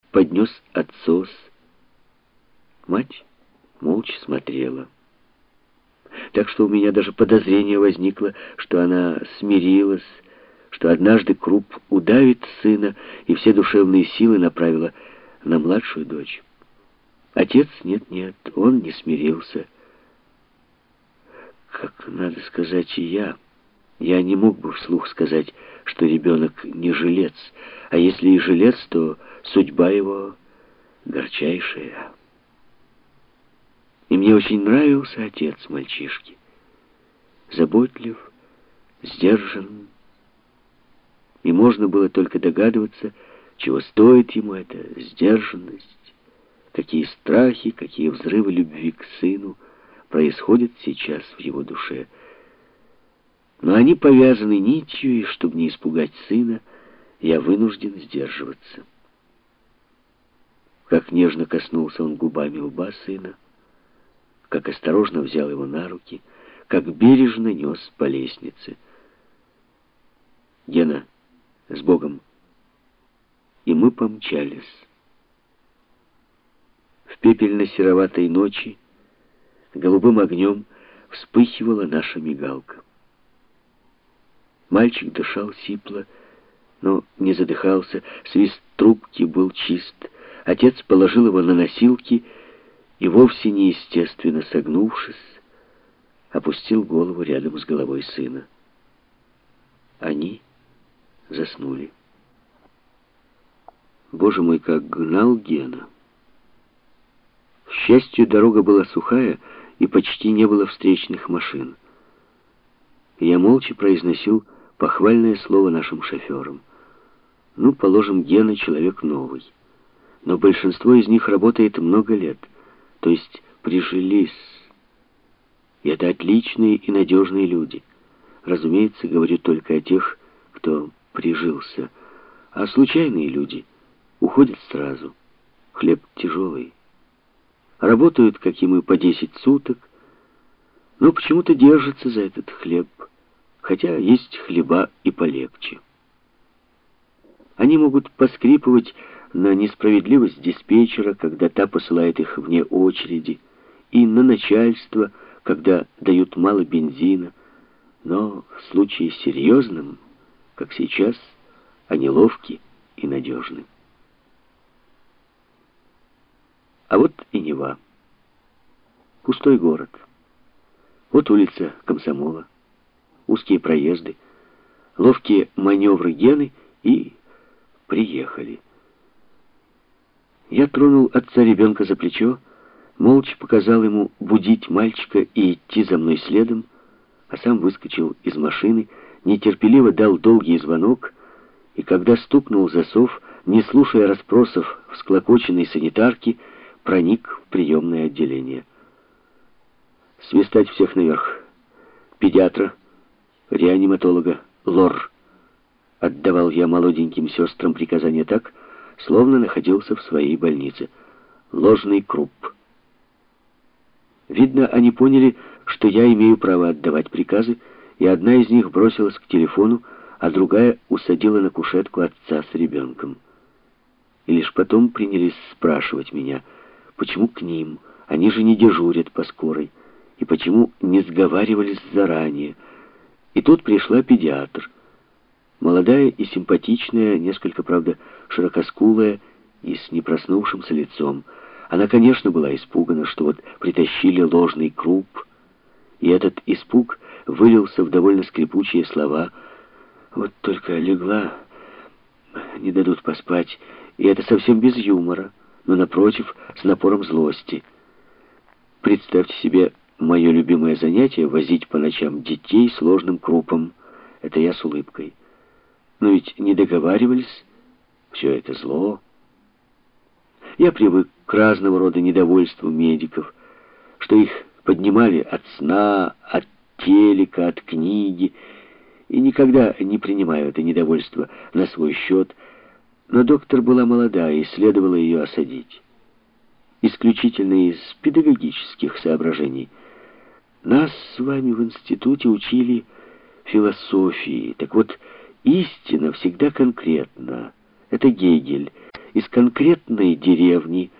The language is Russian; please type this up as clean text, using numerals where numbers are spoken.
поднес отсос. Мать молча смотрела. Так что у меня даже подозрение возникло, что она смирилась, что однажды Круп удавит сына и все душевные силы направила на младшую дочь. Отец нет, он не смирился. Как, надо сказать, и я. Я не мог бы вслух сказать, что ребенок не жилец, а если и жилец, то судьба его горчайшая. И мне очень нравился отец мальчишки. Заботлив, сдержан. И можно было только догадываться, чего стоит ему эта сдержанность, какие страхи, какие взрывы любви к сыну происходят сейчас в его душе. Но они повязаны нитью, и чтобы не испугать сына, я вынужден сдерживаться. Как нежно коснулся он губами лба сына, как осторожно взял его на руки, как бережно нес по лестнице. «Гена, с Богом!» И мы помчались. В пепельно-сероватой ночи голубым огнем вспыхивала наша мигалка. Мальчик дышал сипло, но не задыхался, свист трубки был чист. Отец положил его на носилки и, вовсе неестественно согнувшись, опустил голову рядом с головой сына. Они заснули. Боже мой, как гнал Гена! К счастью, дорога была сухая, и почти не было встречных машин. Я молча произносил похвальное слово нашим шоферам. Ну, положим, Гена человек новый. Но большинство из них работает много лет, то есть прижились. И это отличные и надежные люди. Разумеется, говорю только о тех, кто прижился. А случайные люди уходят сразу. Хлеб тяжелый. Работают, как и мы, по 10 суток, но почему-то держатся за этот хлеб, хотя есть хлеба и полегче. Они могут поскрипывать на несправедливость диспетчера, когда та посылает их вне очереди, и на начальство, когда дают мало бензина, но в случае серьезном, как сейчас, они ловки и надежны. А вот и Нева. Пустой город. Вот улица Комсомола. Узкие проезды, ловкие маневры Гены и приехали. Я тронул отца ребенка за плечо, молча показал ему будить мальчика и идти за мной следом, а сам выскочил из машины, нетерпеливо дал долгий звонок, и когда стукнул засов, не слушая расспросов всклокоченной санитарки, проник в приемное отделение. Свистать всех наверх. Педиатра, реаниматолога, лор. Отдавал я молоденьким сестрам приказания так, словно находился в своей больнице. Ложный Круп. Видно, они поняли, что я имею право отдавать приказы, и одна из них бросилась к телефону, а другая усадила на кушетку отца с ребенком. И лишь потом принялись спрашивать меня, почему к ним, они же не дежурят по скорой, и почему не сговаривались заранее. И тут пришла педиатр. Молодая и симпатичная, несколько, правда, широкоскулая и с непроснувшимся лицом. Она, конечно, была испугана, что вот притащили ложный Круп, и этот испуг вылился в довольно скрипучие слова. Вот только легла, не дадут поспать, и это совсем без юмора, но, напротив, с напором злости. Представьте себе мое любимое занятие — возить по ночам детей с ложным Крупом. Это я с улыбкой. Но ведь не договаривались, все это зло. Я привык к разного рода недовольству медиков, что их поднимали от сна, от телека, от книги, и никогда не принимаю это недовольство на свой счет. Но доктор была молода, и следовало ее осадить. Исключительно из педагогических соображений. Нас с вами в институте учили философии. Так вот, истина всегда конкретна. Это Гегель. из конкретной деревни,